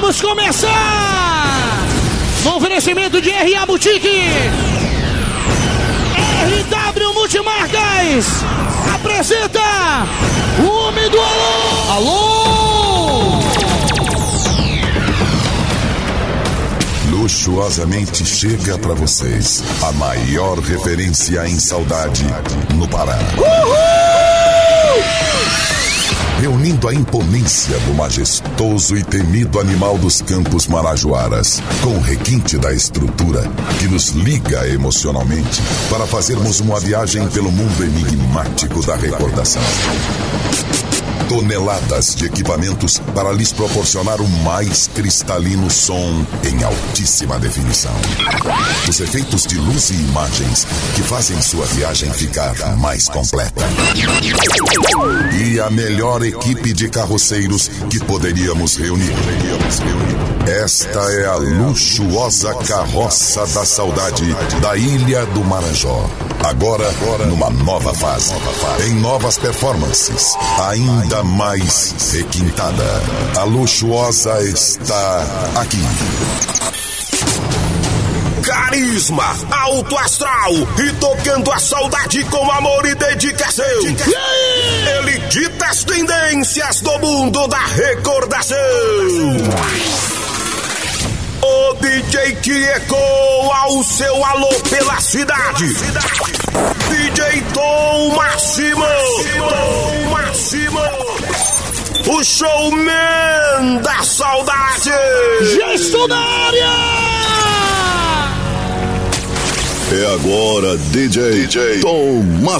Vamos começar! No oferecimento de RA Boutique, RW Multimarcas apresenta o Homem do Alô! Alô! Luxuosamente chega pra vocês a maior referência em saudade no Pará. Uhul! Reunindo a imponência do majestoso e temido animal dos campos marajoaras, com o requinte da estrutura que nos liga emocionalmente para fazermos uma viagem pelo mundo enigmático da recordação. Toneladas de equipamentos para lhes proporcionar o mais cristalino som em altíssima definição. Os efeitos de luz e imagens que fazem sua viagem ficar mais completa. E a melhor equipe de carroceiros que poderíamos reunir. Esta é a luxuosa carroça da saudade da Ilha do Marajó. Agora numa nova fase, em novas performances, ainda mais requintada. A luxuosa está aqui. Carisma, alto astral e tocando a saudade com amor e dedicação. Ele dita as tendências do mundo da recordação. O DJ que ecoa o seu alô pela cidade. DJ Tom Máximo. O showman da saudade. Já estou na área! É agora, DJ Tom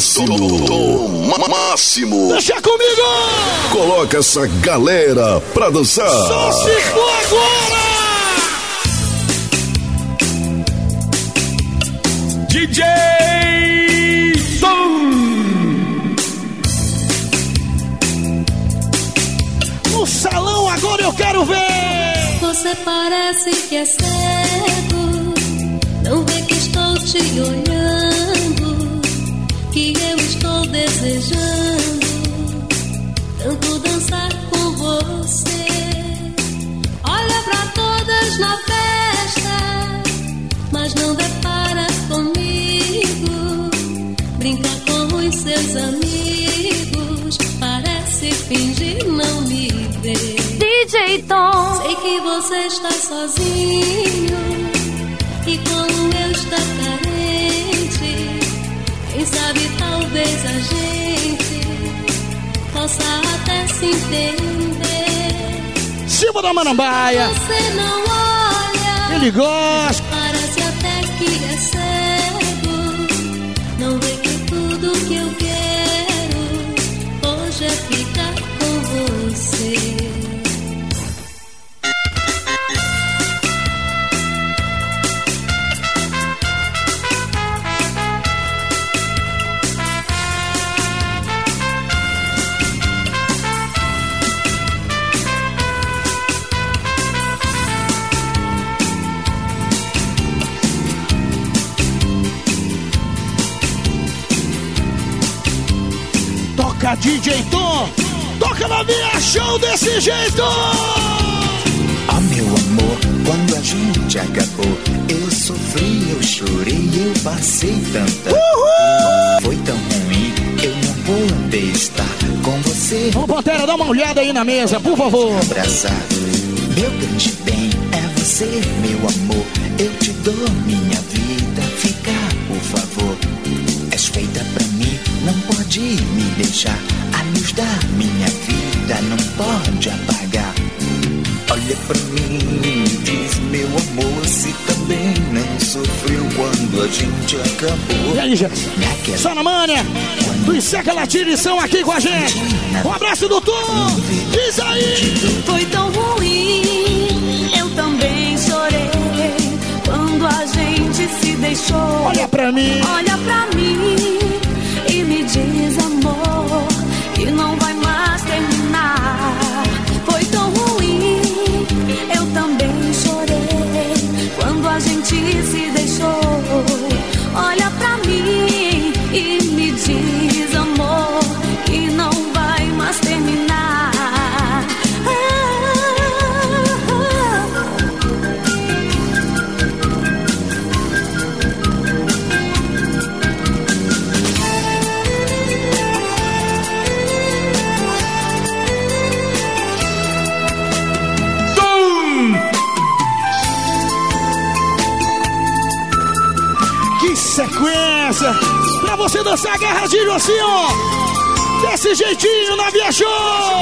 Máximo. Deixa comigo! Coloca essa galera pra dançar. Só se for agora! DJ Tom. No salão agora eu quero ver! Você parece que é cego, não vê que estou te olhando, que eu estou desejando tanto dançar com você. Olha pra todas na festa, mas não depara comigo. Brinca com os seus amigos, parece fingir não me ver. DJ Tom, sei que você está sozinho e como eu está carente. Quem sabe talvez a gente possa até se entender. Cima da Manambaia! Você não olha, ele gosta. Parece até que é cego, não vê que tudo que eu quero hoje é ficar com você. Toca DJ Tom, toca na minha show desse jeito. Oh meu amor, quando a gente acabou, eu sofri, eu chorei, eu passei tanta. Foi tão ruim, eu não vou poder estar com você. Ô Pantera, dá uma olhada aí na mesa, por favor. Abraçar, meu grande bem, é você, meu amor. Eu te dou minha vida, fica, por favor. És feita pra mim, não pode me deixar. A luz da minha vida não pode apagar. Olha pra mim, diz meu amor, se também não sofreu quando a gente acabou. E aí, gente? Só na manha, do Seca Latina estão aqui com a gente. Um abraço do Tom, diz aí. foi tão ruim, eu também chorei quando a gente se deixou. Olha pra mim e me diz, amor, que não vai mais terminar. Foi tão ruim, eu também chorei quando a gente se deixou. Olha pra mim e me diz, amor, que não vai mais terminar. sequência pra você dançar a agarradinho assim, ó. Desse jeitinho na Via Show.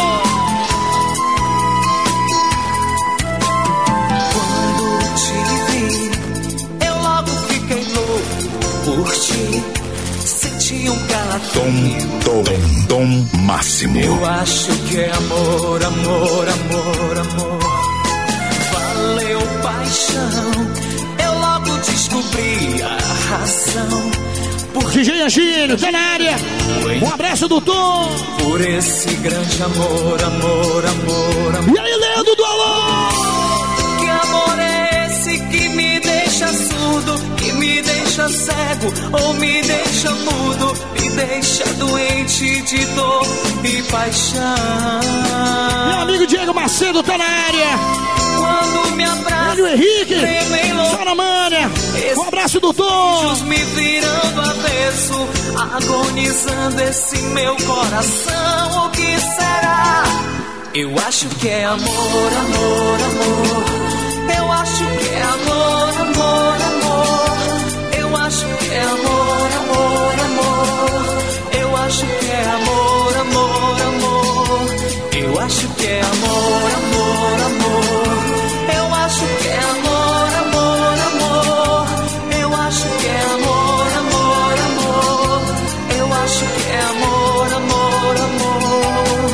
Quando te vi, eu logo fiquei louco por ti. Senti um calafrio. Tom máximo. Eu acho que é amor, amor, amor, amor. Valeu paixão. Eu logo descobri a razão. DJ Anjinho, tá na área. Um abraço do Tom. Por esse grande amor, amor, amor, amor. E aí, Leandro do Alô? Que amor é esse que me deixa surdo, que me deixa cego ou me deixa mudo, me deixa doente de dor e paixão. Meu amigo Diego Macedo tá na área. Quando me abraça, Hélio Henrique, tá na manha. Um abraço do Tom. me virando avesso, agonizando esse meu coração. O que será? Eu acho que é amor, amor, amor. Eu acho que é amor, amor, amor. Eu acho que é amor, amor, amor. Eu acho que é amor, amor, amor. Eu acho que é amor, amor, amor. Eu acho que é amor, amor, amor. Eu acho que é amor, amor, amor. Eu acho que é amor, amor, amor.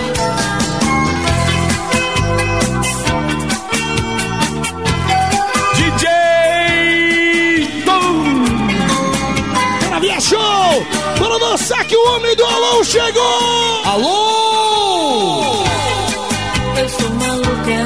DJ Tom. Na Via Show. Bora dançar que o homem do Alô chegou. Alô! Eu sou maluca,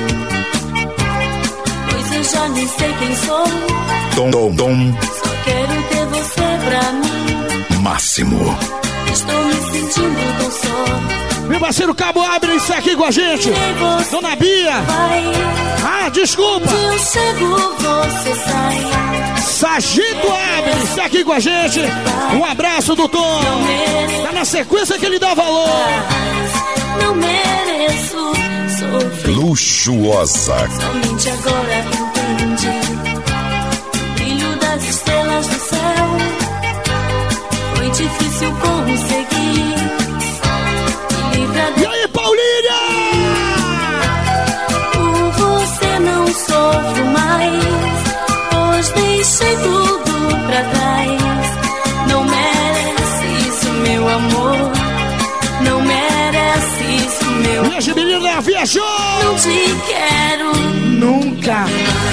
pois eu já nem sei quem sou. Tom Só quero ter você pra mim. máximo. Estou me sentindo tão só. Meu parceiro Cabo Abre isso aqui com a gente. Dona Bia. Vai, Ah, desculpa. onde eu chego, você sai. Sargento Abre isso aqui com a gente. Um abraço do Tom. Tá na sequência que ele dá valor. Não mereço sofrer. Luxuosa. Somente agora entendi o brilho das estrelas do céu. Foi difícil conseguir. Me livrar E aí, Paulinha? por você, não sofro mais, pois deixei tudo pra trás. Não merece isso, meu amor. Não merece isso, meu. E as meninas da Via Show. Não te quero Nunca.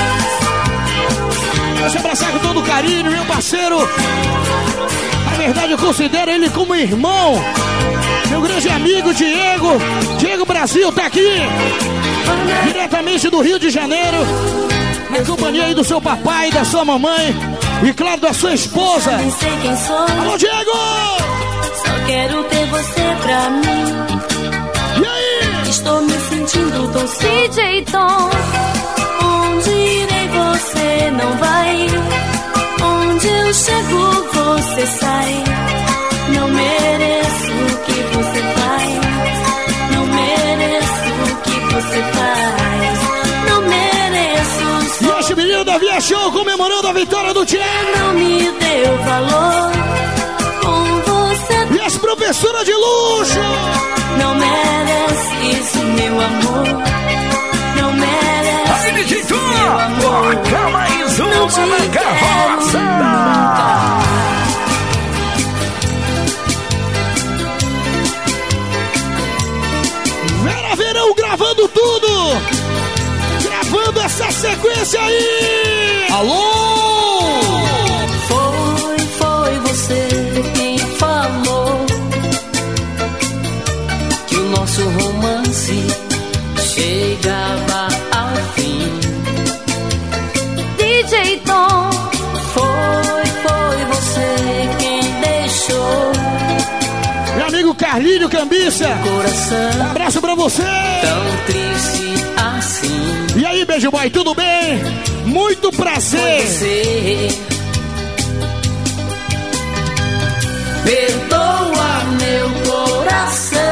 Vou te abraçar com todo carinho, meu parceiro. Na verdade, eu considero ele como irmão. Meu grande amigo Diego. Diego Brasil tá aqui. Diretamente do Rio de Janeiro. Na companhia aí do seu papai, da sua mamãe. E claro, da sua esposa. Nem sei quem sou. Alô, Diego! Só quero ter você pra mim. E aí? Estou me sentindo tão só. DJ Tom, onde irei você não vai. Onde eu chego você sai. Não mereço o que você faz. Não mereço o que você faz. Não mereço. E esse menino da Via Show comemorando a vitória do Thiago. Não me deu valor. Com você E as professoras de luxo. não merece isso, meu amor. Não merece isso, meu amor. Toca mais Não te uma na quero carroça. nunca. Vera Verão gravando tudo. Gravando essa sequência aí. Alô! Foi você quem falou que o nosso romance chegava ao fim. DJ Tom, foi você quem deixou Meu amigo Carlinho Cambiça. coração Abraço pra você. tão triste assim. E aí, beijo boy, tudo bem? Muito prazer. Você perdoa meu coração.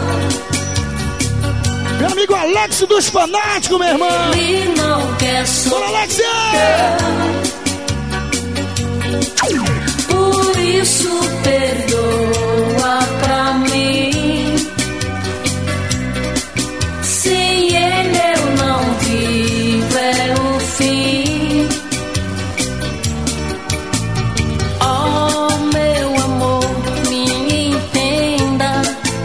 Meu amigo Alex dos Fanáticos, meu irmão. Ele não quer Bora, Alex! Por isso perdoa pra mim. Sem ele eu não vivo, é o fim. Oh, meu amor, me entenda.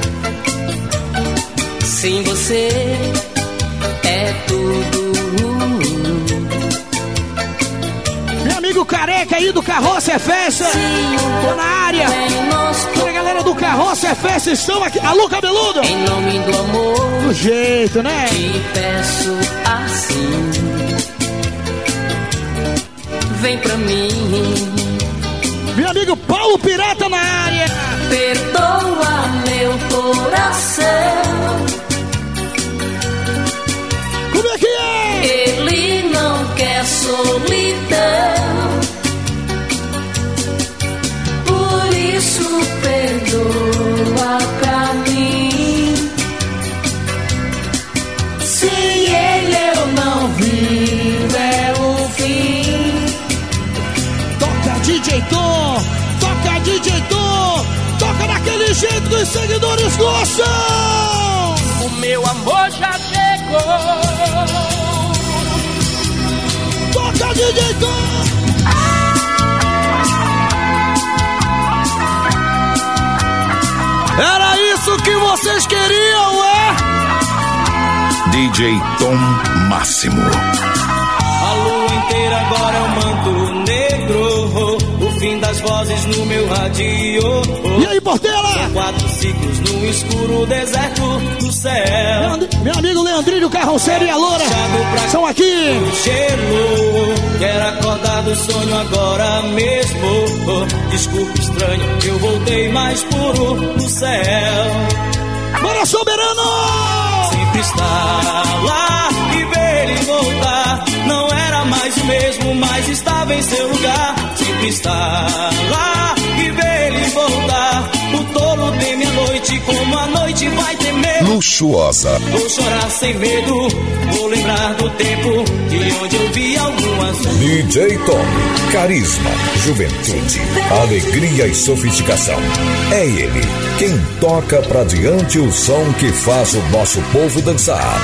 Sem você é tudo. Meu amigo careca aí do Carroça é Festa, tô na área. Toda a galera do Carroça é Festa estão aqui. Alô, cabeludo! Em nome do amor, do jeito, né? te peço assim. Vem pra mim. Meu amigo Paulo Pirata na área. Perdoa meu coração. Como é que é? Ele não quer solidão. Por isso perdoa pra mim. Sem ele eu não vivo, é o fim. Toca DJ Tom, toca DJ Tom, toca daquele jeito que os seguidores gostam. O meu amor já chegou. Toca DJ Tom. Era isso que vocês queriam, é? DJ Tom Máximo. A lua inteira agora é um manto negro, o fim das vozes no meu radio. E aí, Portela? São 4 ciclos no escuro deserto do céu. Meu amigo Leandrinho, Carroceiro e a Loura são aqui. O gelo, quero acordar do sonho agora mesmo. Desculpa, estranho, eu voltei mais puro do céu. Bora, soberano! Sempre estar lá e ver ele voltar. Não era mais o mesmo, mas estava em seu lugar. Sempre estar lá e ver ele voltar. O tolo teme a noite como a noite vai temer. Luxuosa. Vou chorar sem medo, vou lembrar do tempo de onde eu vi algumas. DJ Tom, carisma, juventude, alegria e sofisticação. É ele quem toca pra diante o som que faz o nosso povo dançar.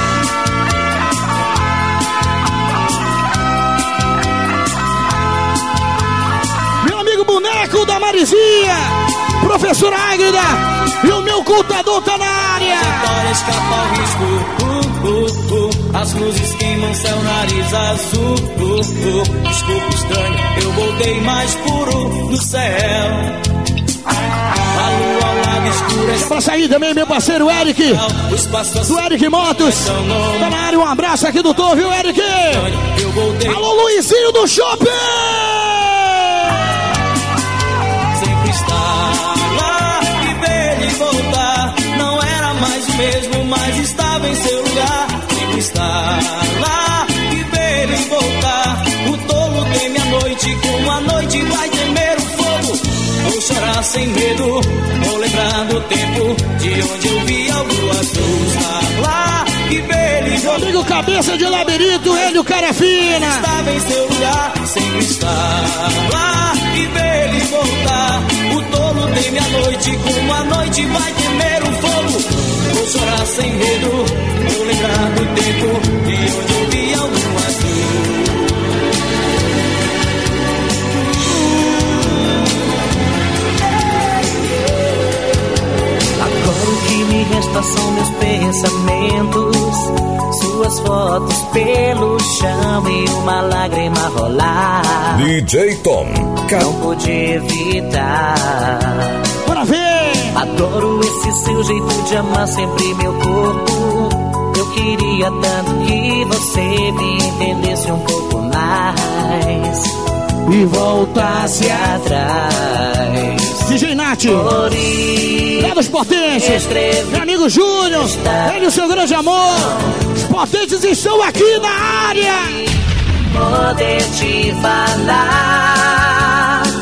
Meu amigo Boneco da Marizinha, professora Águida e o meu contador tá na área. Trajetória escapa ao risco, as luzes queimam céu, nariz azul. Desculpa, estranho, eu voltei mais puro do céu. A lua ao lado escuro é pra sair também, meu parceiro Eric, do Eric Motos, tá na área, um abraço aqui do Tom, viu, Eric? Alô, Luizinho do Shopping! Sempre estar lá e ver ele voltar. Não era mais o mesmo, mas estava em seu lugar. Sempre estar lá e ver ele voltar. O tolo teme a noite como a noite vai temer o fogo. Vou chorar sem medo, vou lembrar do tempo de onde eu vi algo azul. Estar lá e ver ele voltar. Amigo cabeça de labirinto, ele o cara é fina. Estava em seu lugar, sempre estar lá e ver ele voltar. O tolo teme a noite como a noite vai temer o fogo. Vou chorar sem medo, vou lembrar do tempo de onde eu vi algo azul. Agora o que me resta são meus pensamentos, suas fotos pelo chão e uma lágrima rolar. DJ Tom, Não pude evitar. Bora ver! Adoro esse seu jeito de amar sempre meu corpo. Eu queria tanto que você me entendesse um pouco mais E voltasse atrás. DJ Nath, lá dos Potentes, meu amigo Júnior, ele e o seu grande amor. Os Potentes estão aqui na área. Poder te falar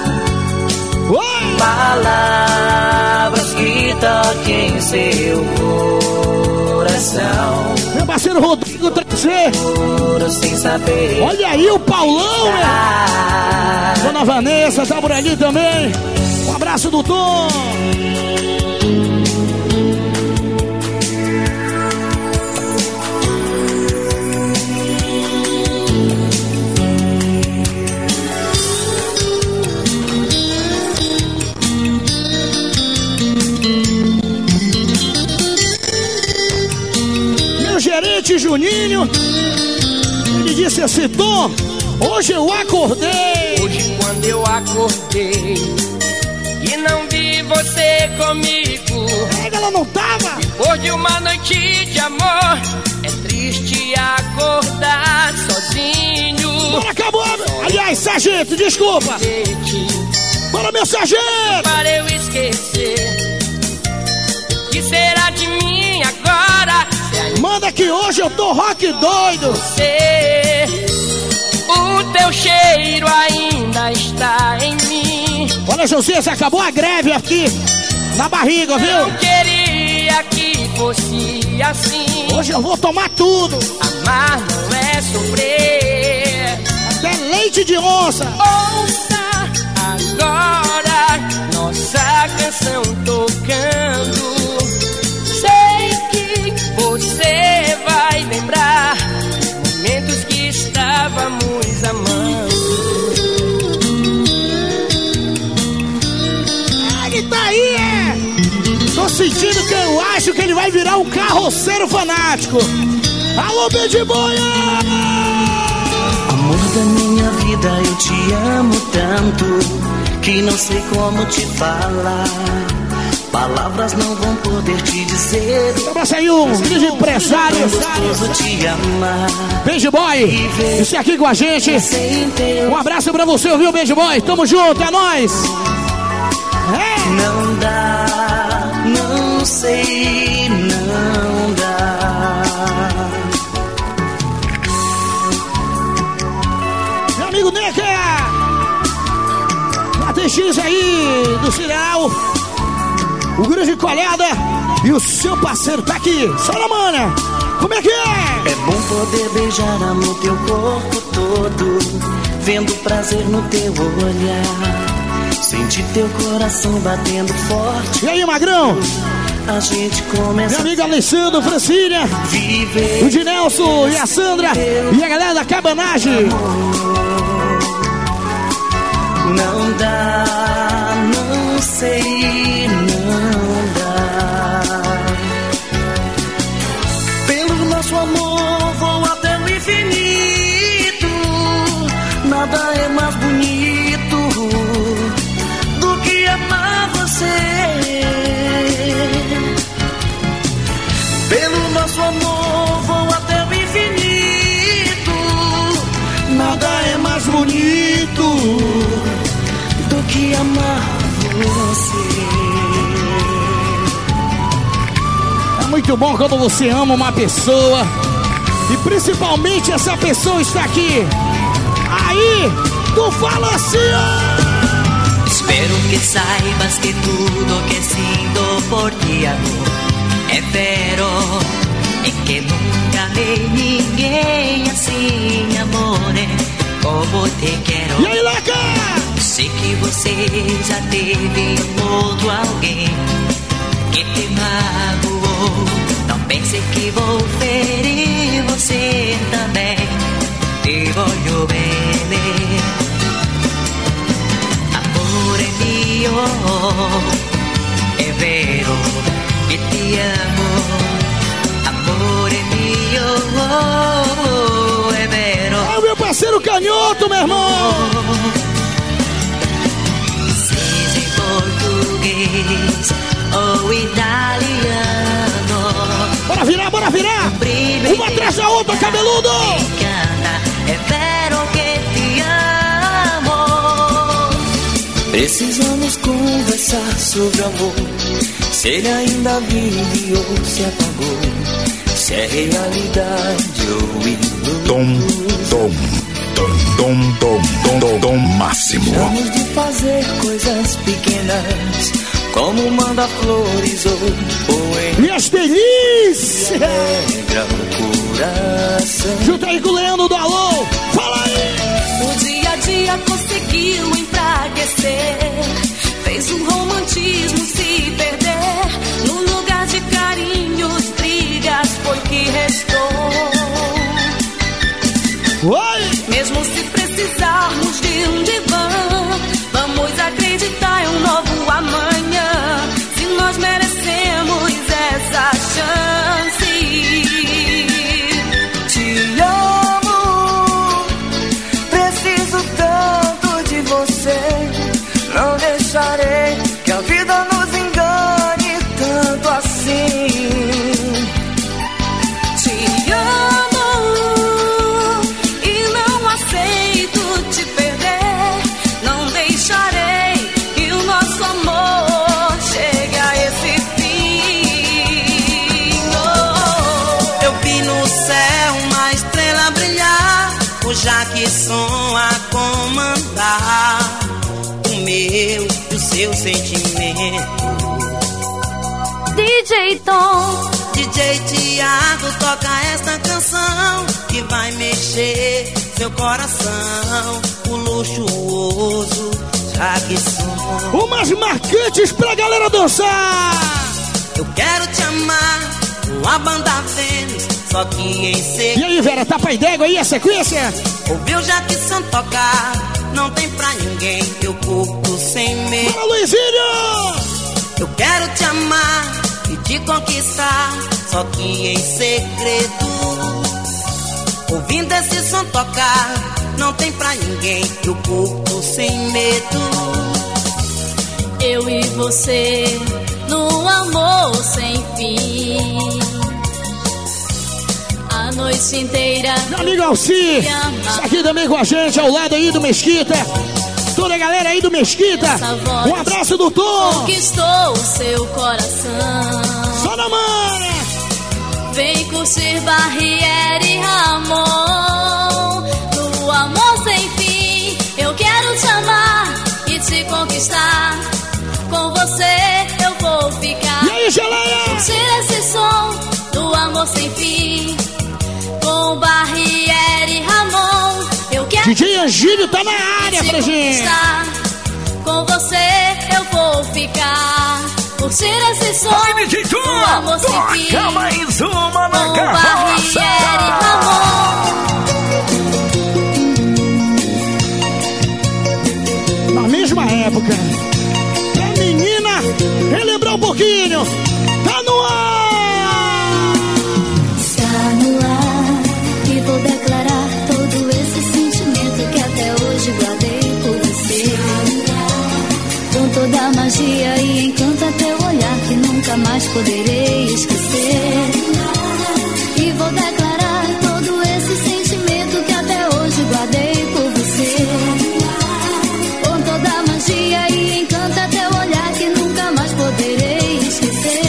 palavras que toquem seu coração. Meu parceiro Rodrigo 3C, Juro sem saber. olha aí o Paulão, Dona Vanessa tá por ali também. Um abraço do Tom. Meu gerente Juninho, ele disse assim: Tom, hoje eu acordei. Hoje quando eu acordei e não vi você comigo, Ela não tava. depois de uma noite de amor, é triste acordar sozinho. Bora, acabou. Aliás, sargento, desculpa. Bora, meu sargento. Para eu esquecer, que será de mim agora? Manda que hoje eu tô rock doido. O teu cheiro ainda está em mim. Olha, Josias, acabou a greve aqui na barriga, viu? Não queria que fosse assim. Hoje eu vou tomar tudo. Amar não é sofrer. Até leite de onça. Ouça agora nossa canção tocando. Sei que você vai lembrar momentos que estávamos amando. Ele tá aí, é? Tô sentindo que eu acho que ele vai virar um carroceiro fanático. Alô, Bad Boy! Amor da minha vida, eu te amo tanto que não sei como te falar. Palavras não vão poder te dizer. Vamos aí, um grande empresário. Gostoso te amar. Bad Boy, esse aqui com a gente. Um abraço pra você, viu, Bad Boy? Tamo junto, é nóis. Não dá, não sei, não dá. Meu amigo Neca, a TX aí do Cireal, o grande colhada e o seu parceiro tá aqui. Fala, mana, como é que é? É bom poder beijar no teu corpo todo, vendo prazer no teu olhar. Senti teu coração batendo forte. E aí, Magrão? A gente começa. Meu amigo Alessandro, Francília, o Dinelson e a Sandra e a galera da cabanagem. Não dá, não sei, não dá. Pelo nosso amor vou até o infinito. Nada é mais bonito do que amar você. Pelo nosso amor vou até o infinito. Nada é mais bonito do que amar você. É muito bom quando você ama uma pessoa e principalmente essa pessoa está aqui. Aí, tu fala assim, ó. Espero que saibas que tudo que sinto por ti, amor, é vero. E que nunca amei ninguém assim, amore, como te quero. E aí, Leca? Sei que você já teve outro alguém que te magoou. Não pense que vou ferir você também. Te voglio bene. Amore mio, è vero che ti amo. Amore mio, è vero. É o meu parceiro canhoto, meu irmão. Seja em português ou italiano. Bora virar, bora virar. Uma atrás da outra, cabeludo. É vero que te amo. Precisamos conversar sobre amor. Se ele ainda vive ou se apagou. Se é realidade ou ilusão. Tom máximo. Vamos de fazer coisas pequenas, como mandar flores ou poemas. Minhas delícias. Alegra o coração. Junto aí com o Leandro do Alô. Fala aí. O dia a dia conseguiu enfraquecer, fez Fez o romantismo se perder. No lugar de carinhos, brigas foi que restou. Oi! Mesmo se precisarmos de um divã, vamos acreditar em um novo amanhã. Se nós merecemos essa chance. Te amo, preciso tanto de você. Não deixarei que a vida nos engane tanto assim. Te amo e não aceito te perder. Não deixarei que o nosso amor chegue a esse fim. Oh. Eu vi no céu uma estrela brilhar, o Jackson a comandar o meu e o seu sentimento. DJ Tom, DJ Tiago, toca esta canção que vai mexer seu coração. O luxuoso Jackson. Umas marcantes pra galera dançar. Eu quero te amar com a banda Vênus, só que em E segredo. aí, Vera, tá pra ideia aí a sequência? Ouviu Jackson tocar, não tem pra ninguém. Eu curto sem medo. Fala, Luizinho! Eu quero te amar e te conquistar, só que em segredo. Ouvindo esse som tocar, não tem pra ninguém. Eu curto sem medo. eu e você no amor sem fim. A noite inteira. Meu amigo Alci, está aqui também com a gente, ao lado aí do Mesquita. Toda a galera aí do Mesquita. Um abraço do Tom. Conquistou o seu coração. Só na manha. Vem curtir Barriere e Ramon. No amor sem fim, eu quero te amar e te conquistar. Com você eu vou ficar. E aí, geleia? Curtir esse som do amor sem fim. Com Barriere e Ramon, eu quero DJ Angílio tá na área pra gente. Com você eu vou ficar. Curtir esse som do amor sem fim. Toca mais uma na Com carroça. Barriere e Ramon. Na mesma época. Pra menina relembrar um pouquinho. Tá no ar! Está no ar e vou declarar todo esse sentimento que até hoje guardei por você. Com toda a magia e encanto a teu olhar que nunca mais poderei esquecer. E vou declarar todo esse sentimento que até hoje guardei por você. Com toda a magia e encanto a teu olhar que nunca mais poderei esquecer.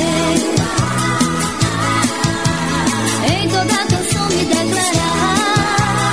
Em toda canção me declarar.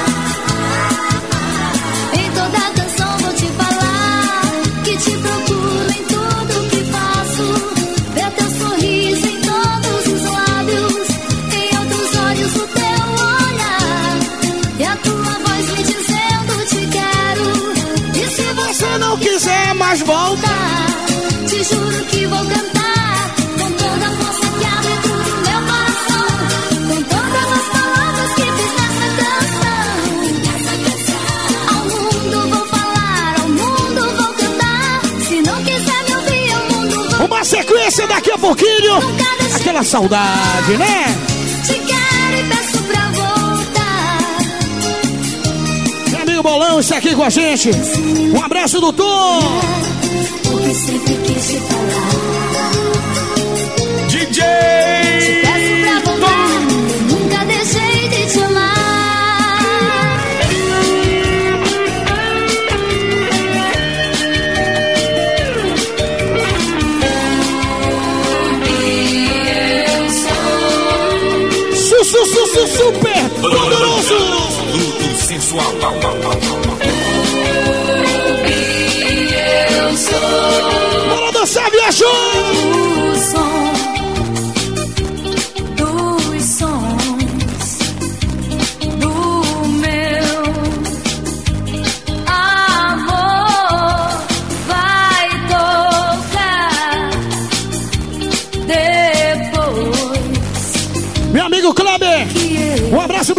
Em toda canção vou te falar que te procuro em tudo que faço. Ver teu sorriso em todos os lábios, em outros olhos o teu olhar, e a tua voz me dizendo te quero. E se você Não quiser mais voltar. te juro que vou cantar com toda a força que há dentro do meu coração, com todas as palavras que fiz nessa canção. Ao mundo vou falar, ao mundo vou cantar. Se não quiser me ouvir, ao mundo vou. Uma sequência daqui a pouquinho. Nunca deixei Aquela saudade, né? te quero e peço pra voltar. Meu amigo Bolão está aqui com a gente. Um abraço do Tom. Porque sempre quis te falar. DJ Peço pra voltar, eu nunca deixei de te amar. Super poderoso. Luto sensual. Bora dançar, viajou. O som dos sons do meu amor vai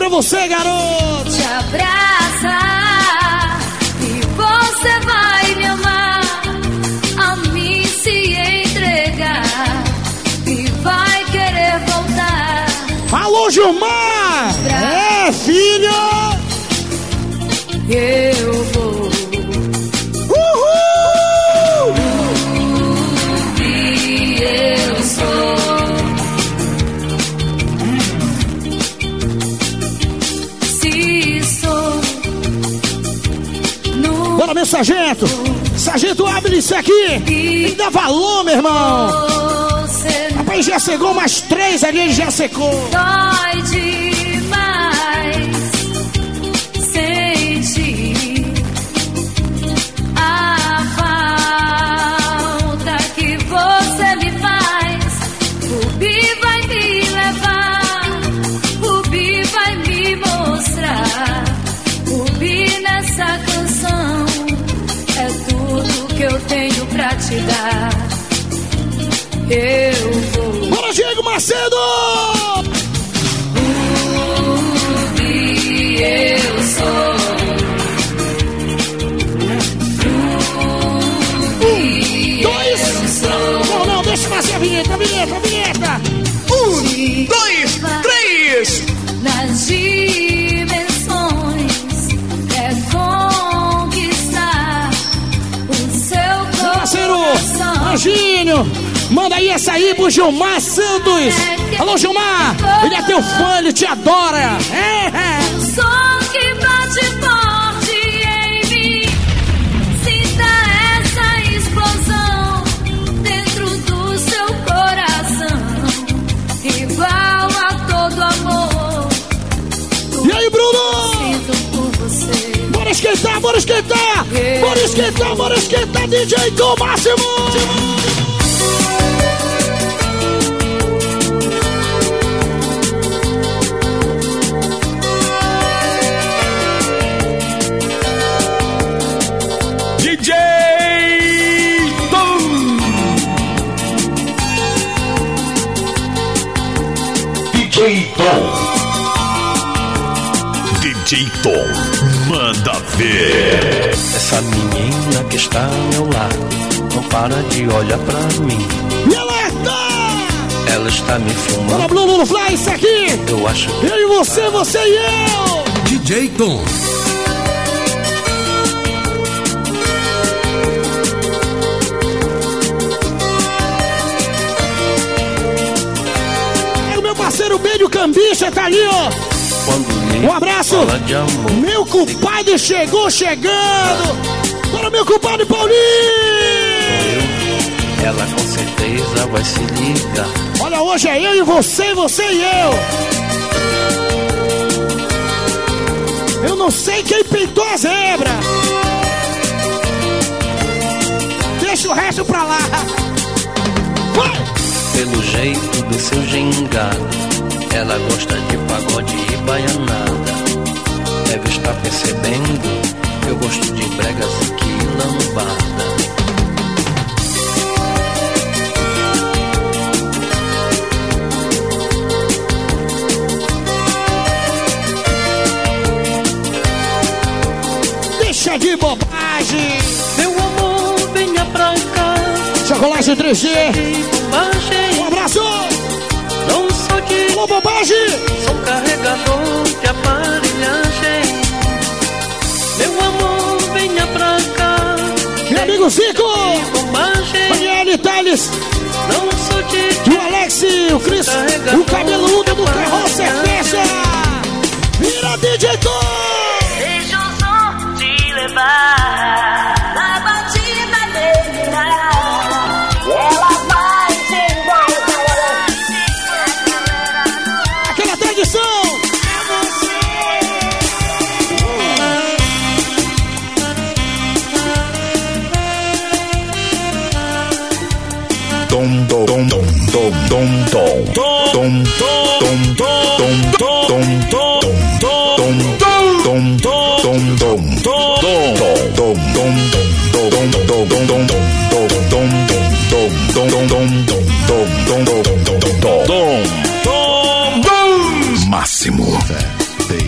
pra você, garoto. Te abraçar e você vai me amar, a mim se entregar e vai querer voltar. Alô, Gilmar! É, filho! Eu vou. Uhul! E eu sou. Se sou. Bora, meu sargento! Sargento, abre isso aqui! Tem que dar valor, meu irmão! Rapaz, já secou mais 3 ali, ele já secou! Dói demais sentir a falta que você me faz. O Bi vai me levar, o Bi vai me mostrar. O Bi nessa canção é tudo que eu tenho pra te dar. Eu vou. Bora, Diego Macedo! E eu sou. Não, deixa mais a vinheta, a vinheta! 1, 2, 3! Nas dimensões é conquistar o seu Parceiro, coração. Anjinho, manda aí essa aí pro Gilmar Santos. Alô, Gilmar, ele é teu fã, ele te adora. O som que bate forte em mim, sinta essa explosão dentro do seu coração, igual a todo amor. E aí, Bruno? Sinto por você. Bora esquentar, bora esquentar! Bora esquentar, bora esquentar, DJ do Máximo! DJ Tom! DJ Tom! DJ Tom, manda ver! Essa menina que está ao meu lado não para de olhar pra mim. E alerta! Ela está me filmando. Bora, Bruno, Fly, isso aqui! Eu acho que Eu e você, você e eu! DJ Tom. É o meu parceiro Beijo Cambicha, tá ali, ó! Um abraço! Meu compadre chegou chegando! Bora, meu compadre Paulinho! ela com certeza vai se ligar. Olha, hoje é eu e você e eu! Eu não sei quem pintou a zebra! Deixa o resto pra lá! Vai! Pelo jeito do seu gingado, ela gosta de pagode e baianada. Deve estar percebendo, eu gosto de bregas e lambada. Deixa de bobagem! Meu amor, venha pra cá. Chocolate 3G! Um abraço! Não sou de alô, bobagem! Sou carregador de aparelhagem. Meu amor, venha pra cá. Meu amigo Zico! Daniele Tales! Não sou de o Alex, o Cris, o cabeludo do Carroça é fecha! Vira DJ Tom! Deixa o som te levar na batida negra. Ela vai chegar. Aquela tradição! Dom dom dom dom dom dom dom Máximo.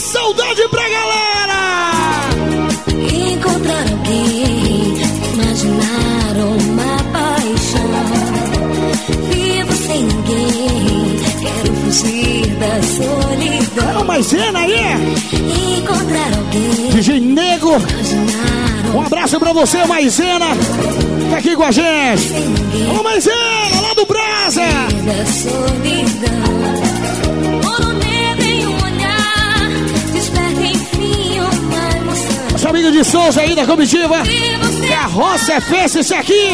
saudade pra galera! Encontrar alguém, imaginar uma paixão. Vivo sem ninguém, quero fugir da solidão. Uma maisena aí! Encontrar alguém, DJ Nego, um abraço pra você, Maisena, tá aqui com a gente. Ô Maisena, lá do Brasa! da solidão. Ouro negro em um olhar, desperta enfim uma emoção. Nosso amigo de Souza aí da comitiva, Carroça é Festa, isso aqui!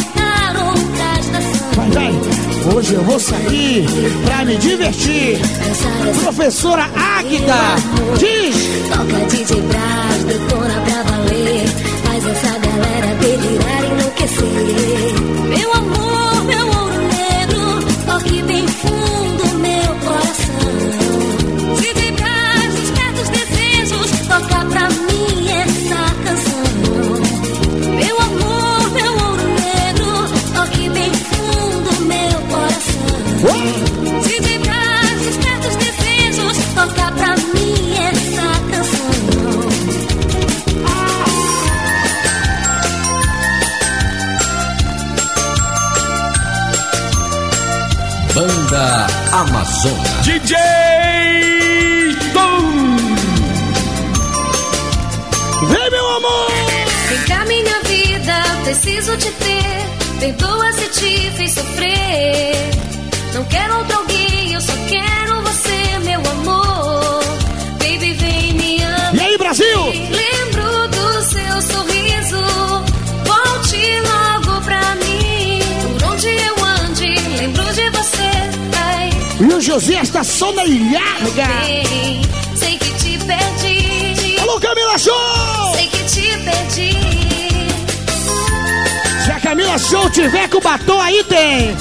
Vai, hoje eu vou sair pra me divertir. Professora Águida diz: toca DJ Brás, detona pra valer. Faz essa galera delirar e enlouquecer. Meu amor, meu ouro negro, toque bem fundo meu coração. DJ Brás, desperta os desejos, toca pra mim essa canção. Meu amor, meu ouro negro, toque bem fundo meu coração. DJ Brás, desperta os desejos, toca pra mim essa canção. Banda Amazônia. DJ Tom. vem meu amor! Vem cá minha vida, preciso te ter. Perdoa se te fiz sofrer. Não quero outro alguém, eu só quero você, meu amor. Baby, vem me amar. E aí, Brasil? Lembro do seu sorriso, volte logo pra mim. Por onde eu ande, lembro de você. Ai, E o José está só na ilharga. vem, sei que te perdi. Alô, Camila Show! Sei que te perdi. Se a Camila Show tiver com batom, aí tem.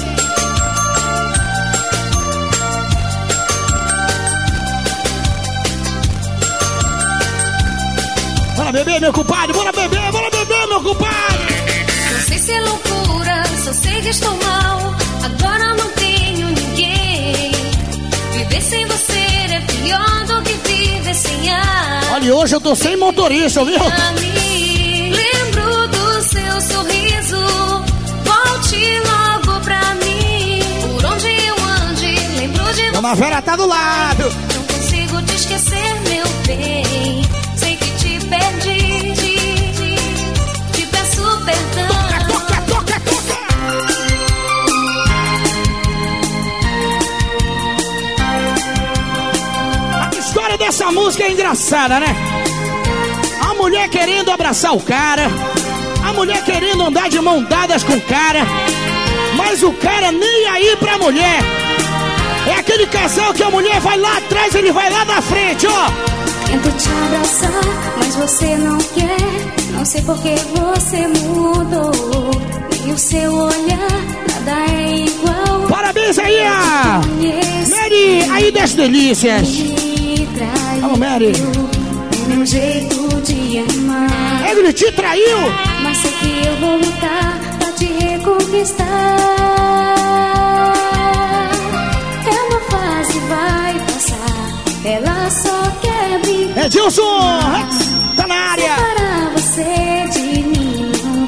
Bora beber, meu compadre, bora beber, meu compadre. Não sei se é loucura, só sei que estou mal. Agora não tenho ninguém. Viver sem você é pior do que viver sem ar. Olha, hoje eu tô sem motorista, viu? Lembro do seu sorriso, volte logo pra mim. Por onde eu ande, lembro de você. Dona Vera tá do lado. Não consigo te esquecer, meu bem. Sei que te perdi, te peço perdão. Toca! A história dessa música é engraçada, né? A mulher querendo abraçar o cara, a mulher querendo andar de mão dadas com o cara, mas o cara nem aí pra mulher. É aquele casal que a mulher vai lá atrás, ele vai lá na frente, ó. Tento te abraçar, mas você não quer. Não sei por que você mudou. Nem o seu olhar, nada é igual. Parabéns aí, a Mary aí das delícias. Alô, Mary. O meu jeito de amar. Ele te traiu. Mas sei que eu vou lutar pra te reconquistar. É uma fase, vai passar. Ela só quer brincar. Edilson, tá na área. Para você de mim não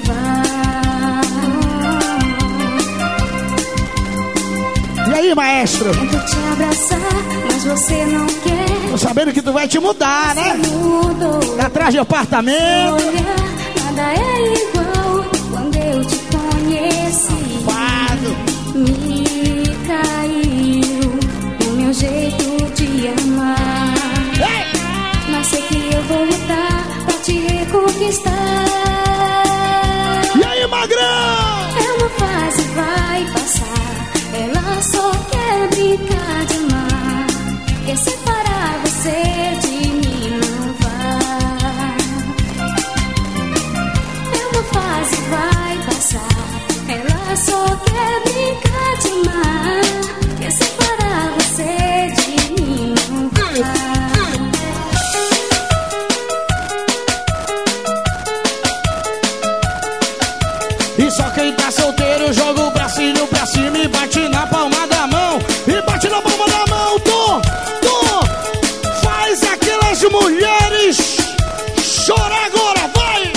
vai. E aí, maestro? Tento te abraçar, mas você não quer. Tô sabendo que tu vai te mudar, né? Mudou. Tá atrás de apartamento. Olha, nada é igual quando eu te conheci. Fado. Me caiu o meu jeito de amar. Ei! Mas sei que eu vou lutar pra te reconquistar. E aí, magrão? É uma fase, vai passar. Ela só quer brincar de amar. Quer separar você de mim, não vai. É uma fase, vai passar. Ela só quer brincar de as mulheres chorar agora, vai!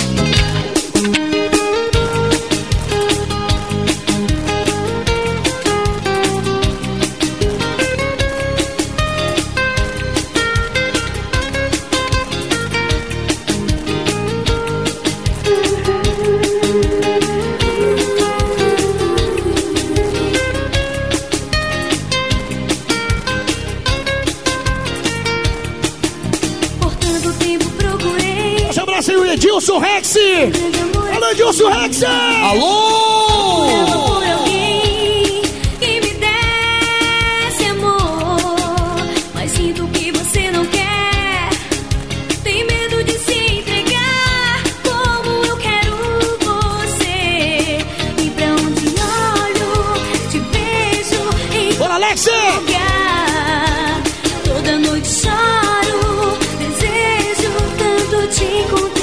Edilson Rex! Alô, Edilson Rex! Alô! Por alguém que me desse amor, mas sinto que você não quer. Tem medo de se entregar como eu quero você. E pra onde olho, te vejo em bora, Alex! lugar. Toda noite choro, desejo tanto te encontrar.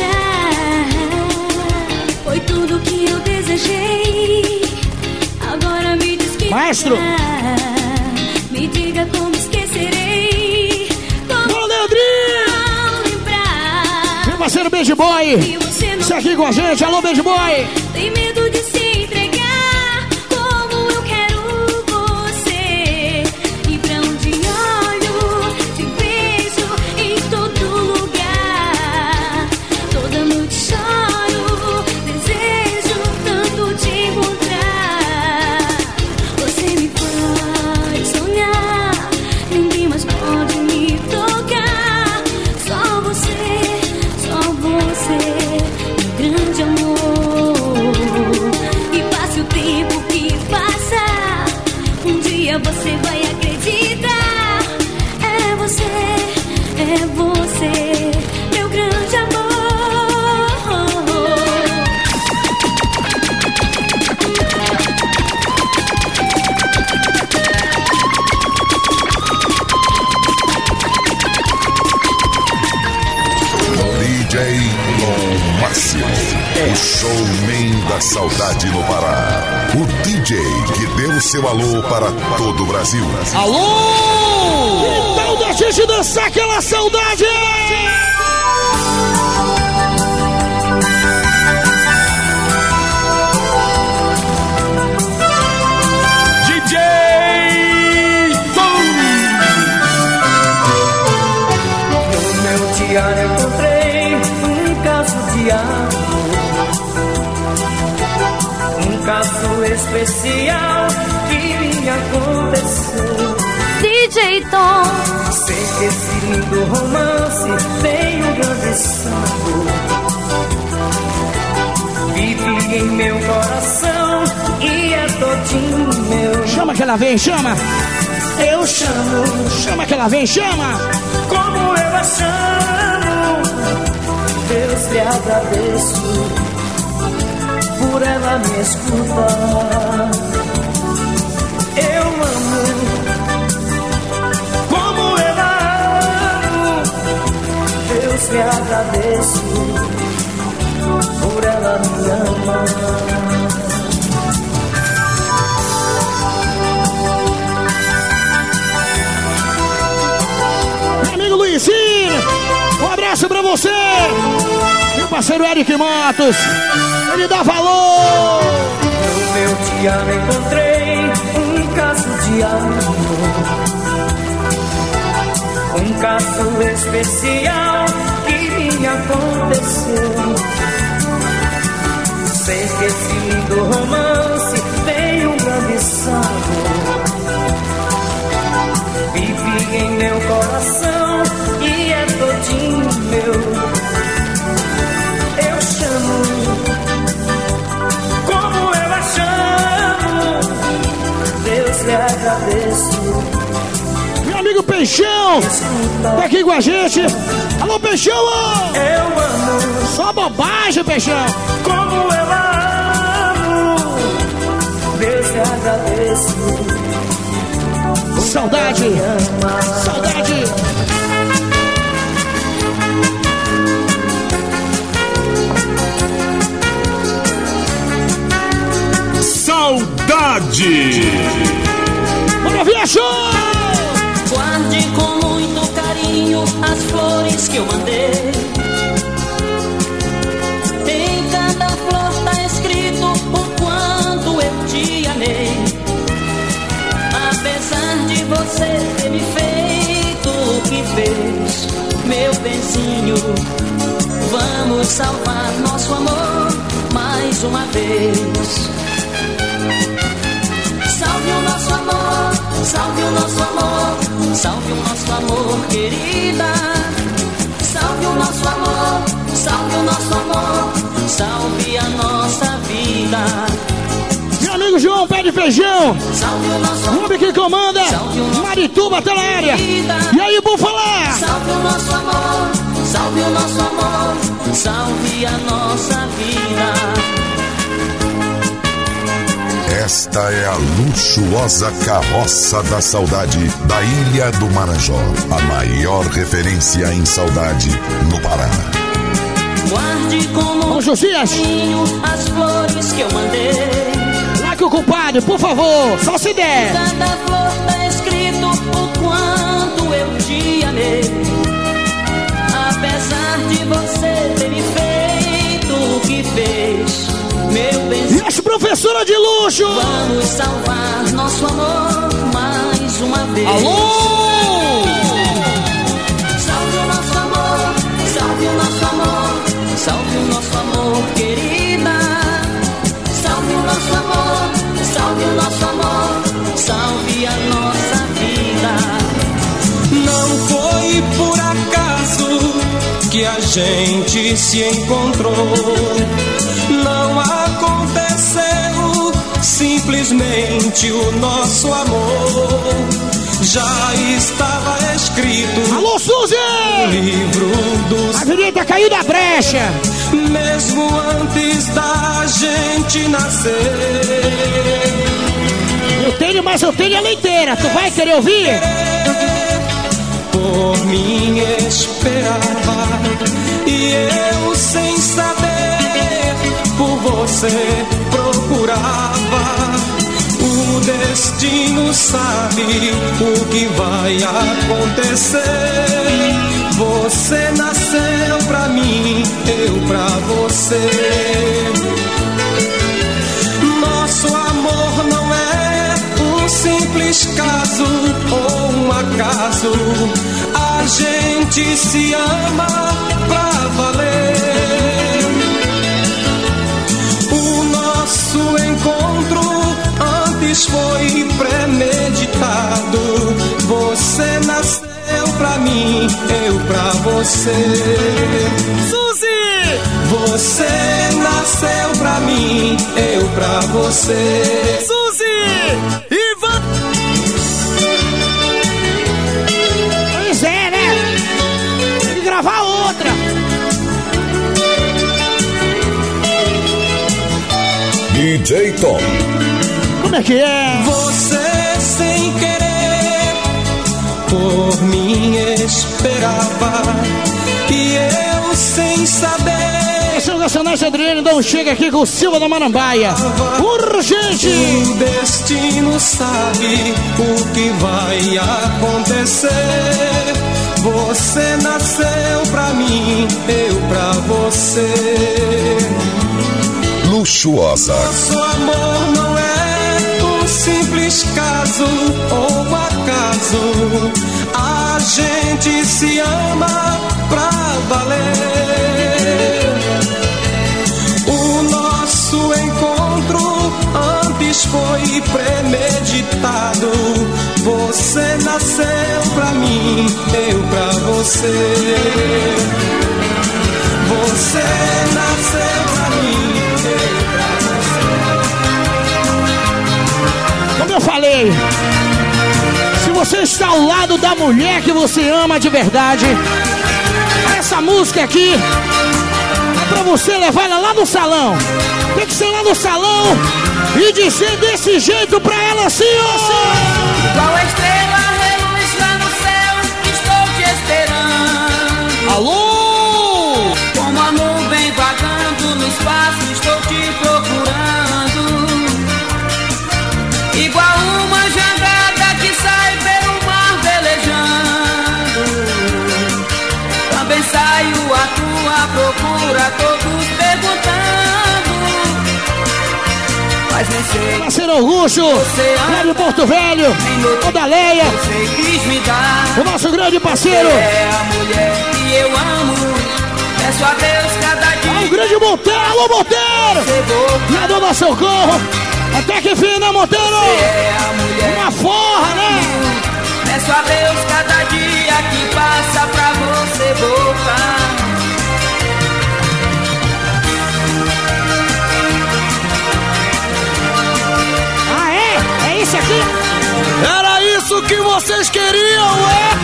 Foi tudo que eu desejei. Agora me diz que maestro, me diga como esquecerei. Como Leandrinho! Lembrar. Meu parceiro Beijo Boy, isso aqui com a gente. Alô, Beijo Boy! Tem medo de se entregar como eu quero você. E pra onde olho, te vejo em todo lugar. Toda noite choro, desejo tanto te encontrar. Você me faz sonhar, ninguém mais pode me tocar. Só você, meu grande amor. E passe o tempo que passar, um dia você vai acreditar. É você, meu grande amor. DJ Lom Máximo, o showman da saudade no Pará. O DJ que deu o seu alô para todo o Brasil. Alô! Então deixa a gente dançar aquela saudade! DJ No meu diário eu encontrei um caso de amor, um caso especial que me aconteceu. DJ Tom. Sei que esse lindo romance tem um grande sabor. Vive em meu coração e é todinho meu. Chama que ela vem, chama! Eu chamo, Chama que ela vem, chama! como eu a chamo. Deus lhe agradeço por ela me escutar. Eu amo como eu a amo. Deus lhe agradeço por ela me amar. Meu amigo Luizinho, um abraço pra você! Meu parceiro Eric Matos, ele dá valor! No meu diário encontrei um caso de amor, um caso especial que me aconteceu. Sei que esse lindo romance tem um grande sabor. Vive em meu coração e é todinho meu. Eu chamo como eu a chamo. Deus lhe agradeço. Meu amigo Peixão, tá aqui com a gente. Alô, Peixão! Eu amo Só bobagem, Peixão! como eu a amo. Deus lhe agradeço. Saudade! Saudade! Saudade! Bora viajar! Guarde com muito carinho as flores que eu eu mandei. Em cada flor tá escrito o quanto eu te amei. Apesar de você ter me feito o que fez, meu benzinho, vamos salvar nosso amor mais uma vez. Salve o nosso amor, salve o nosso amor, salve o nosso amor, querida. Salve o nosso amor, salve o nosso amor, salve a nossa vida. Meu amigo João, pé de feijão. Salve o nosso amor, o homem que comanda Marituba, tá na área. E aí, vou falar. Salve o nosso amor, salve o nosso amor, salve a nossa vida. Esta é a luxuosa carroça da saudade da Ilha do Marajó, a maior referência em saudade no Pará. Guarde como carinho as flores que eu mandei. Like o compadre, por favor, só se der. Cada flor tá escrito o quanto eu te amei. Apesar de você ter me feito o que fez, meu bem. E as professoras de luxo! Vamos salvar nosso amor mais uma vez. Alô! Salve o nosso amor, salve o nosso amor, salve o nosso amor, querida. Salve o nosso amor, salve o nosso amor, salve a nossa vida. Não foi por acaso que a gente se encontrou. Não aconteceu simplesmente o nosso amor. Já estava escrito. Alô, Suzy! No livro dos... A avenida caiu da brecha. Mesmo antes da gente nascer. Eu tenho, mas eu tenho a leiteira. Tu vai querer ouvir? Por mim esperava e eu sem saber por você procurava. O destino sabe o que vai acontecer. Você nasceu pra mim, eu pra você. Nosso amor não é um simples caso ou um acaso. A gente se ama pra valer. O nosso encontro antes foi premeditado. Você nasceu pra mim, eu pra você. Suzy! Você nasceu pra mim, eu pra você. Suzy! Ivan! Pois é, né? Tem que gravar outra. DJ Tom. Como é que é? Você sem querer por mim esperava e eu sem saber. Seu Nacional Adriano, então chega aqui com o Silva da Marambaia. Urgente! O destino sabe o que vai acontecer. Você nasceu pra mim, eu pra você. Luxuosa. Nosso amor não é um simples caso ou acaso. A gente se ama pra valer. O nosso encontro antes foi premeditado. Você nasceu pra mim, eu pra você. Você nasceu pra mim, eu pra você. Como eu falei, se você está ao lado da mulher que você ama de verdade, essa música aqui é pra você levar ela lá no salão. Tem que ser lá no salão e dizer desse jeito pra ela assim, ó. Qual a estrela reluz lá no céu, estou te esperando. Alô? Como a nuvem vagando no espaço, estou te procurando. Igual uma jangada que sai pelo mar velejando. Também sai saio à tua procura, todos perguntando, mas nem sei. Parceiro Augusto, lá de Porto Velho, o da Leia, você quis me dar. O nosso grande parceiro. É a mulher que eu amo, peço a Deus cada dia. O grande Monteiro, alô Monteiro! E a dona Socorro, até que fim, né, Monteiro? É a mulher uma forra, né? Peço a Deus cada dia que passa pra você voltar. Ah, é? É isso aqui? Era isso que vocês queriam, é?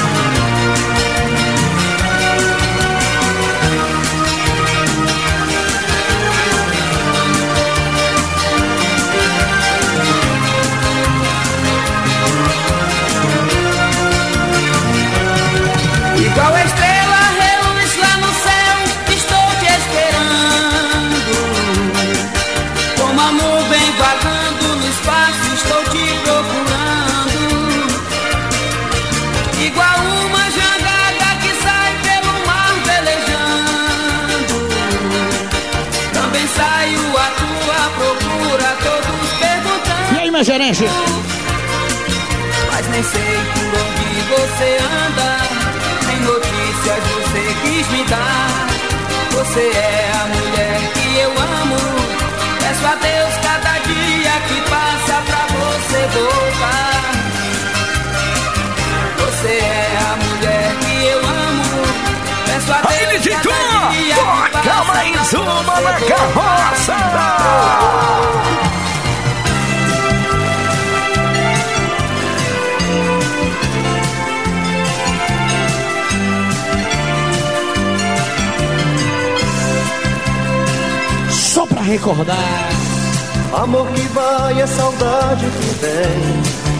Igual a estrela reluz lá no céu, estou te esperando. Como a nuvem vagando no espaço, estou te procurando. Igual uma jangada que sai pelo mar velejando. Também saio à tua procura, todos perguntando. E aí, meu gerente? Mas nem sei por onde você anda. Notícias você quis me dar. Você é a mulher que eu amo. Peço a Deus cada dia que passa pra você voltar. Você é a mulher que eu amo. Peço a Deus cada dia que passa toca mais uma na carroça. Só pra recordar. Amor que vai é saudade que vem.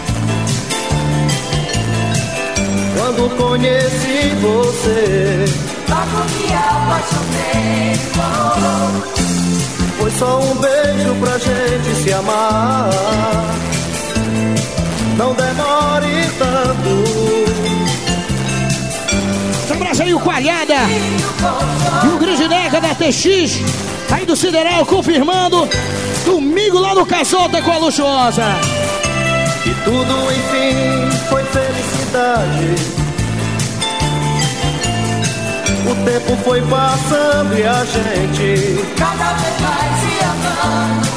Quando conheci você, logo me apaixonei. Foi só um beijo pra gente se amar. Não demore tanto. Abraço aí o Coalhada e o Grande Neca da TX, aí do Sideral, confirmando. Domingo lá no Casota com a Luxuosa. E tudo enfim foi felicidade. O tempo foi passando e a gente cada vez mais se amando.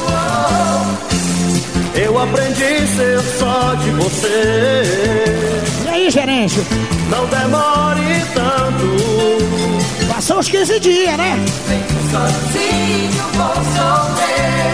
Eu aprendi a ser só de você. E aí, gerente? Não demore tanto. Passou uns 15 dias, né? Sozinho vou sofrer.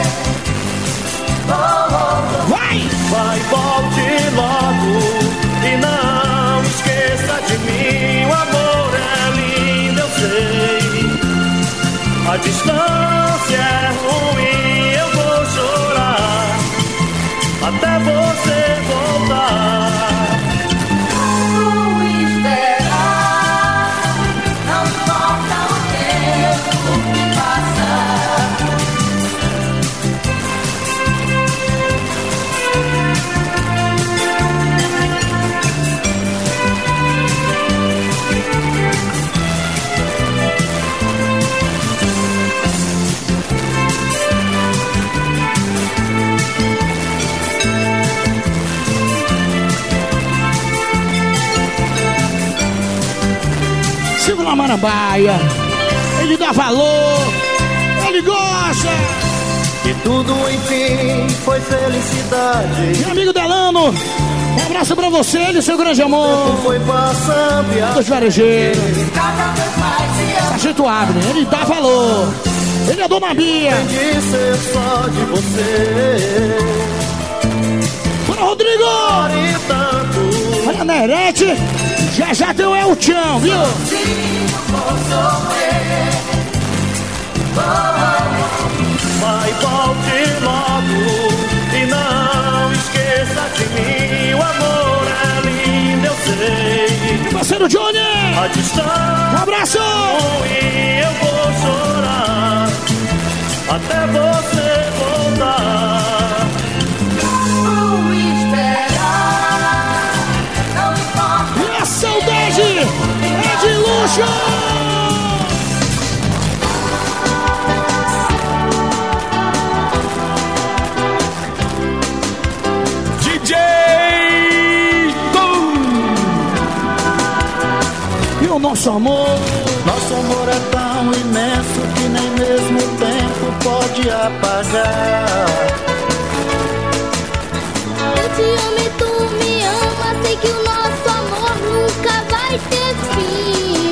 Vai! Vai, volte logo. E não esqueça de mim. O amor é lindo, eu sei. A distância é ruim, eu vou chorar até você voltar. Vou esperar, não importa o tempo que passar. Na Marambaia, ele dá valor, ele gosta. E tudo enfim foi felicidade. Meu amigo Delano, um abraço pra você, ele, seu grande amor. Foi passando e dos varejeiros. Cada vez mais se ama. Sargento Abner, ele dá valor. Ele é Dona Bia. Aprendi a ser só de você. Bora, Rodrigo! Olha a Nerete, já tem o El Chan, viu? Vai, volte logo e não esqueça de mim. O amor é lindo, eu sei. Parceiro Johnny! A distância um abraço! E eu vou chorar até você voltar. Vou esperar, não importa. E a saudade é de luxo! Nosso amor é tão imenso que nem mesmo o tempo pode apagar. Eu te amo e tu me ama, sei que o nosso amor nunca vai ter fim.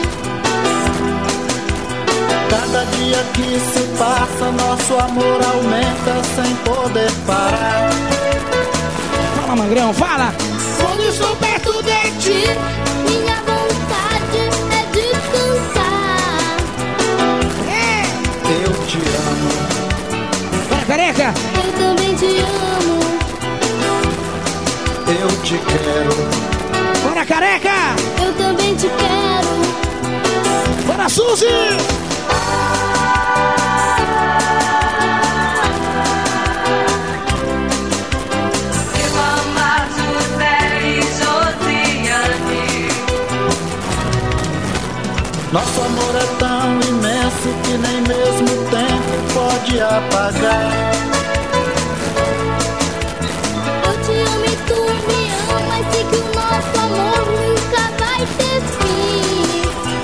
Cada dia que se passa, nosso amor aumenta sem poder parar. Fala, Magrão, fala! Quando estou perto de ti, minha vontade é de cantar. Eu te amo. Bora, careca! Eu também te amo. Eu te quero. Bora, careca! Eu também te quero. Bora, Suzy! Nosso amor é tão imenso que nem mesmo o tempo pode apagar. Eu te amo e tu me amas, sei que o nosso amor nunca vai ter fim.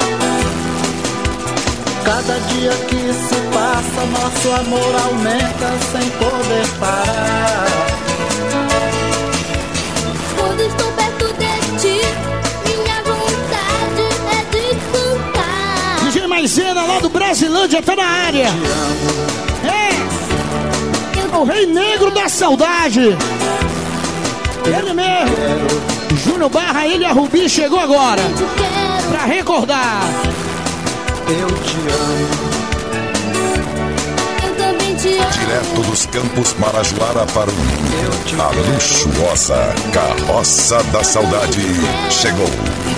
Cada dia que se passa, nosso amor aumenta sem poder parar. Quando estou perto de ti, minha vontade é de cantar. DJ Maisena lá do Brasilândia tá na área. É o Rei Negro da Saudade. Ele mesmo. Júnior Barra, ele e a Rubi chegou agora pra recordar. Eu te amo. Eu também te amo. Direto dos Campos Marajoara para o mundo, a luxuosa Carroça da Saudade chegou.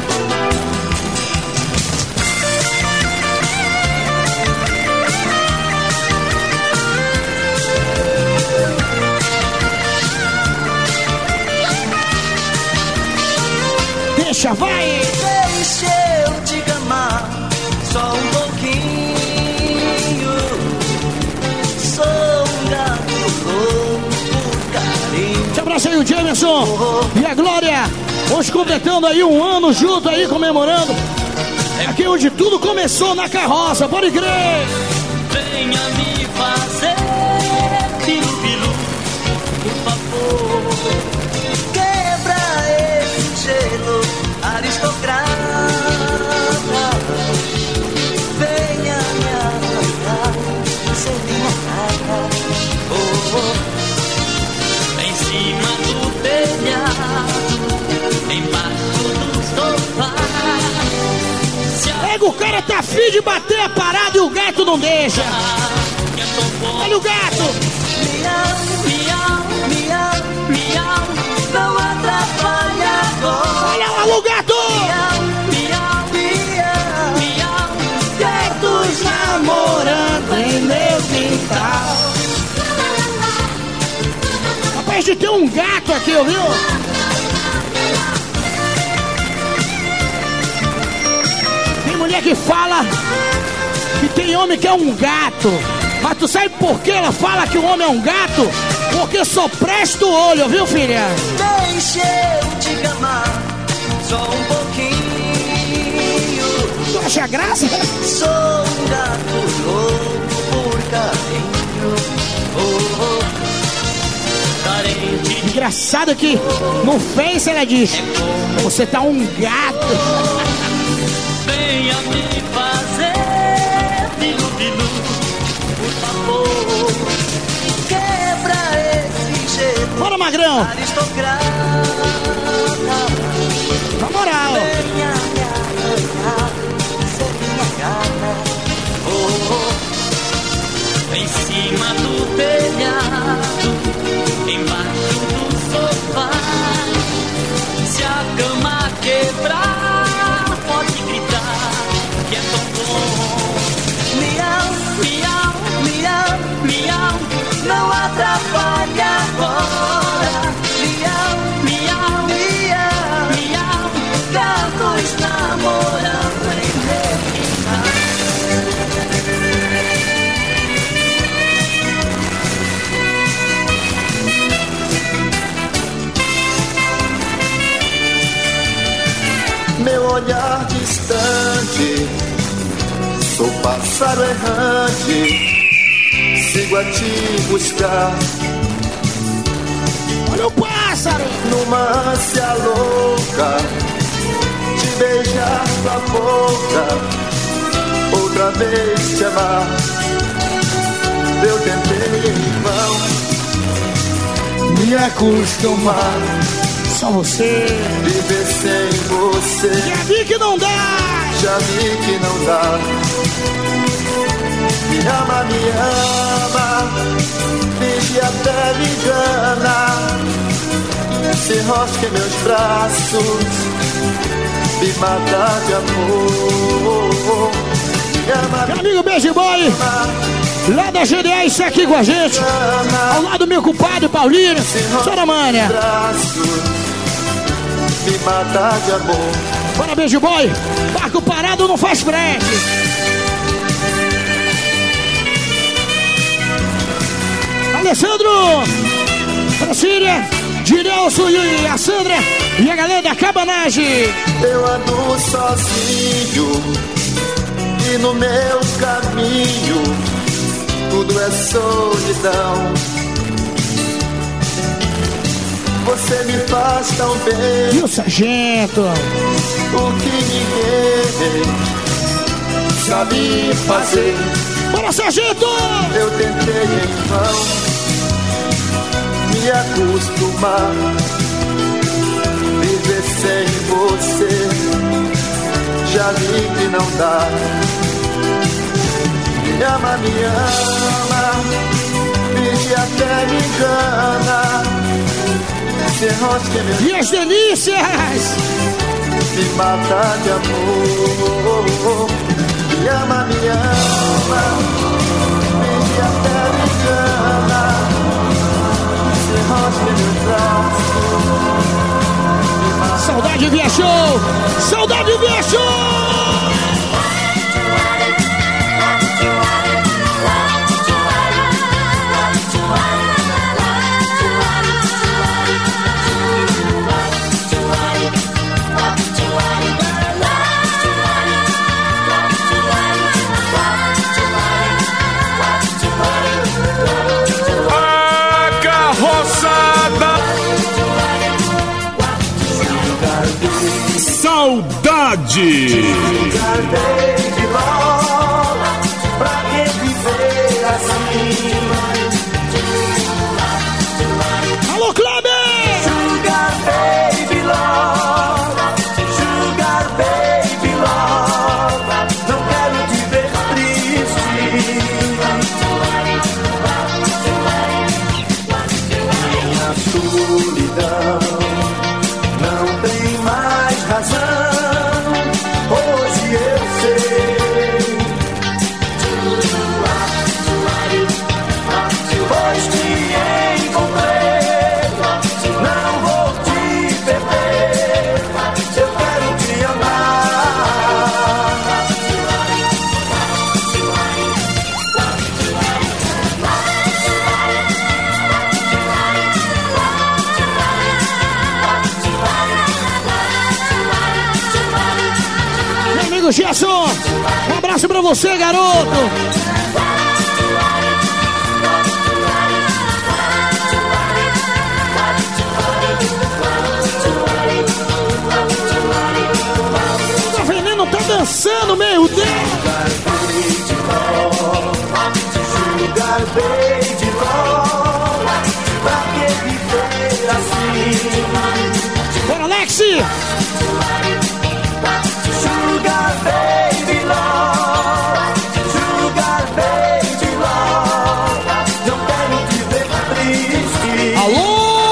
Deixa, vai! Deixa eu te amar só um pouquinho. Sou um gato louco por carinho. Te abraço aí o Jamerson e a Glória, hoje completando aí um ano junto aí, comemorando. Aqui onde tudo começou, na carroça, pode crer! Venha me fazer pilu-pilu, por favor. Quebra esse gelo aristocrata. Venha me abraçar, sem minha cara. Oh, oh. Em cima do telhado, embaixo do sofá. Pega, o cara tá afim de bater a parada e o gato não deixa. Olha o gato. Miau, miau, miau, miau, não atrapalha agora. Olha lá o gato. Miau, miau, miau, miau, gatos namorando em meu quintal. Rapaz, de ter um gato aqui, ouviu? Tem mulher que fala que tem homem que é um gato. Mas tu sabe por que ela fala que o homem é um gato? Porque só presta o olho, viu, filha? Deixa eu te amar só um pouquinho. Tu acha graça? Sou um gato louco por carinho. Oh, oh. Carente. Engraçado que no Face ela diz: você tá um gato. Venha me fazer pilu-pilu, por favor. Quebra esse gelo. Bora, Magrão. Aristocrata. Na moral. Venha me abraçar, ser minha gata. Oh, oh. Em cima do telhado, embaixo do sofá. Se a cama quebrar, pode gritar que é tão bom. Miau, miau, miau, miau, não atrapalha agora. Miau, miau, miau, miau, gatos namorando em meu quintal. Meu olhar distante Sou pássaro errante, sigo a te buscar. Olha o pássaro! Numa ânsia louca, te beijar tua boca, outra vez te amar. Eu tentei em vão me acostumar. Só você viver sem você. Já vi que não dá. Já vi que não dá. Me ama, finge até me engana. Se enrosca em meus braços, me mata de amor. Me ama, meu amigo Beijo Boy, lá da GDA, isso aqui com a gente. Ao lado do meu compadre Paulinho, Soramânia. Me mata de amor. Bora, Beijo Boy, barco parado não faz frete. Alessandro, Brasília, Direlson e a Sandra e a galera da Cabanagem. Eu ando sozinho e no meu caminho tudo é solidão. Você me faz tão bem. E o sargento? O que ninguém sabe fazer. Bora, sargento! Eu tentei em vão me acostumar, viver sem você. Já vi que não dá. Me ama, finge até me engana. E as delícias! Me mata de amor. Me ama, finge até me engana. Se enrosca em meus braços. Saudade viajou! Saudade viajou! Saudade. Pra que viver assim? Alô, Kleber! Sugar baby love, sugar baby love. Não quero te ver triste. Minha solidão não tem mais razão. Hoje eu sei. Pois te encontrei, não vou te perder. Eu quero te amar. Meu amigo Gerson, um abraço pra você, garoto! O veneno tá dançando, meu Deus! Sugar baby love, pra que viver assim? Bora, Alexi! Sugar baby love, sugar baby love. Não quero te ver triste. Alô!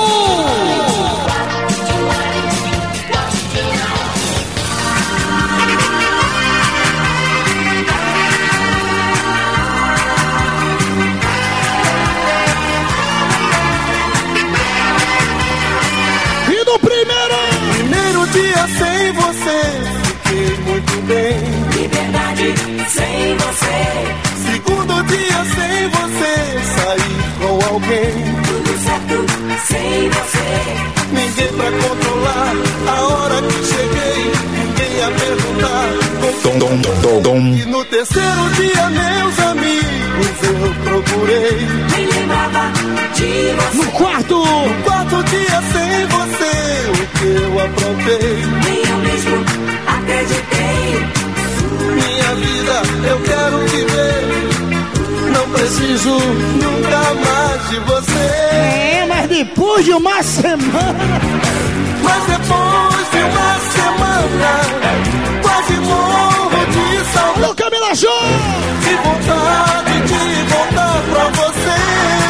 E no primeiro dia sem você, fiquei muito bem. Liberdade sem você. Segundo dia sem você, saí com alguém. Tudo certo sem você. Ninguém pra controlar a hora que cheguei. Ninguém a perguntar com E no terceiro dia, meus amigos, eu procurei. Nem lembrava de você. No quarto dia sem você, o que eu aprontei. Nem eu mesmo acreditei. Minha vida eu quero viver. Não preciso nunca mais de você. Mas depois de uma semana. Mas depois de uma semana, quase morro de saudade. Alô, Camila Show! De vontade de voltar pra você.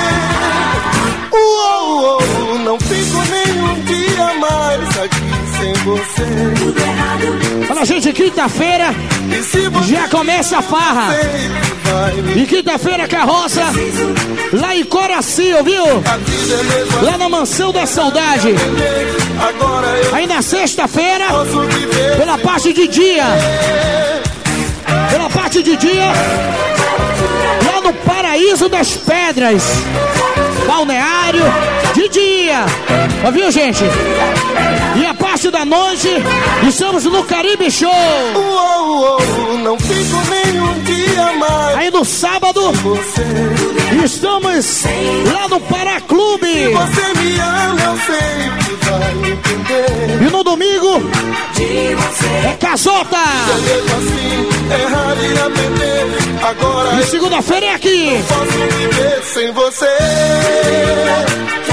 Não fico nem um dia mais aqui sem você. Tudo errado. Olha, gente, quinta-feira já começa a farra. E quinta-feira, carroça lá em Coraci, viu? Lá na Mansão da Saudade. Aí na sexta-feira, pela parte de dia. Lá no Paraíso das Pedras. Balneário de dia. Ouviu, gente? E a parte da noite, estamos no Caribe Show. Não fico nem um dia mais. Aí no sábado, estamos lá no Paraclube. Se você me ama, eu sei que vai entender. E no domingo, é Casota. Mesmo assim, errar e aprender. Agora e segunda-feira é aqui. Não posso viver sem você.